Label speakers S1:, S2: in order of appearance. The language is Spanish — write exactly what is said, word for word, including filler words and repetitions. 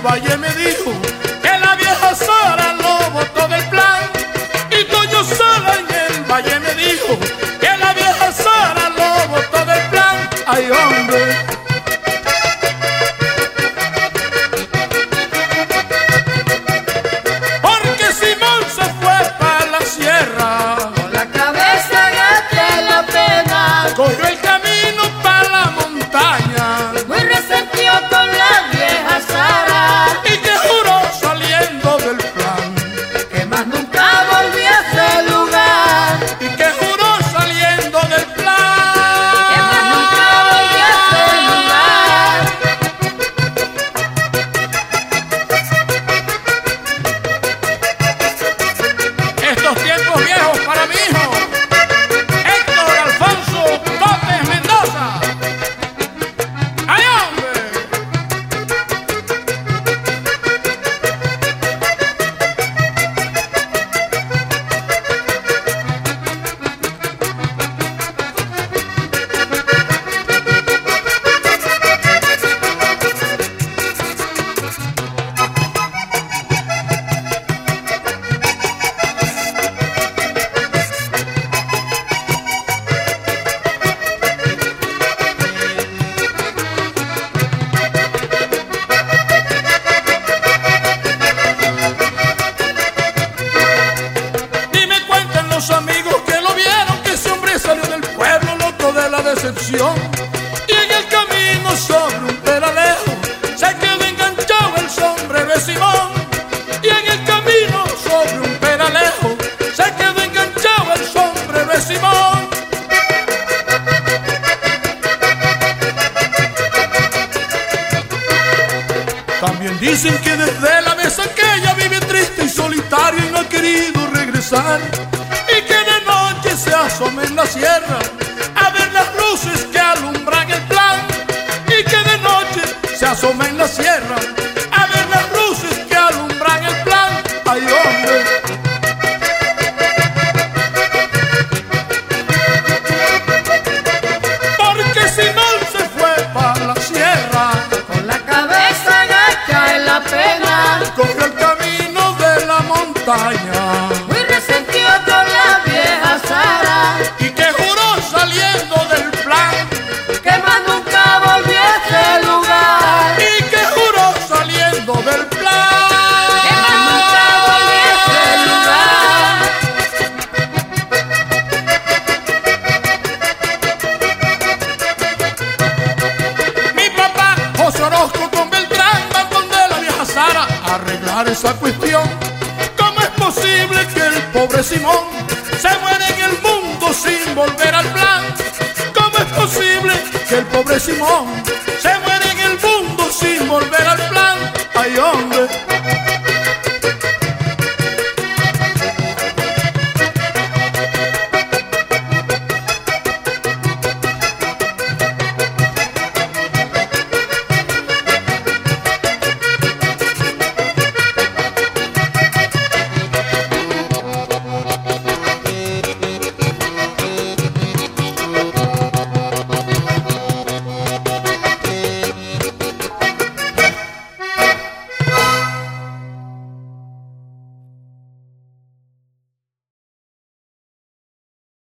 S1: valle me dijo que la vieja Sara lo botó del plan. Y Toño Sala en el valle me dijo que la vieja Sara lo botó del plan. Ay, hombre. Porque Simón se fue para la sierra,
S2: con la cabeza agacha en la pena,
S1: cogió el camino para la montaña,
S2: muy resentido con la vieja Sara,
S1: y que juró saliendo del plan,
S2: que más nunca volvió a ese lugar,
S1: y que juró saliendo del plan,
S2: que más nunca volvió a ese lugar.
S1: Estos tiempos viejos para mi hijo Héctor Alfonso López Mendoza. ¡Ay, hombre! Dime, cuentan los amigos que lo vieron, que ese hombre salió del pueblo loco de la decepción, y en el camino sobre un peralejo se quedó enganchado el sombrero de Simón. Y en el camino sobre un peralejo se quedó enganchado el sombrero de Simón. También dicen que desde la vez aquella vive triste y solitario y no ha querido regresar, y que de noche se asoma en la sierra a ver las luces que alumbran el plan, y que de noche se asoma en la sierra a ver las luces que alumbran el plan. ¡Ay, hombre! Porque Simón se fue para la sierra,
S2: Con la cabeza agacha en la pena,
S1: cogió el camino de la montaña,
S2: muy resentido con la vieja Sara,
S1: y que juró saliendo del plan,
S2: que más nunca volvió a ese lugar,
S1: y que juró saliendo del plan,
S2: que más nunca volvió a ese lugar.
S1: Mi papá José Orozco con Beltrán van donde la vieja Sara a arreglar esa cuestión. ¿Cómo es posible que el pobre Simón se muera en el mundo sin volver al plan? ¿Cómo es posible que el pobre Simón se muera